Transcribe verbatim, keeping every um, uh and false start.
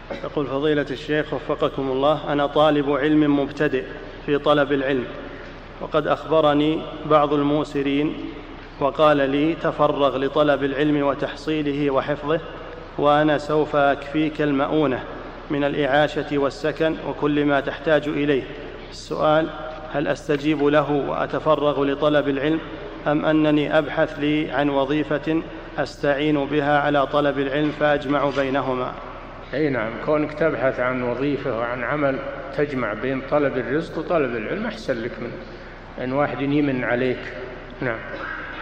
يقول فضيلة الشيخ وفقكم الله، أنا طالب علم مبتدئ في طلب العلم، وقد أخبرني بعض الموسرين وقال لي تفرغ لطلب العلم وتحصيله وحفظه، وأنا سوف أكفيك المؤونة من الإعاشة والسكن وكل ما تحتاج إليه. السؤال: هل أستجيب له وأتفرغ لطلب العلم، أم أنني أبحث لي عن وظيفة أستعين بها على طلب العلم فأجمع بينهما؟ أي نعم، كونك تبحث عن وظيفة وعن عمل تجمع بين طلب الرزق وطلب العلم أحسن لك من أن واحد يمن عليك. نعم.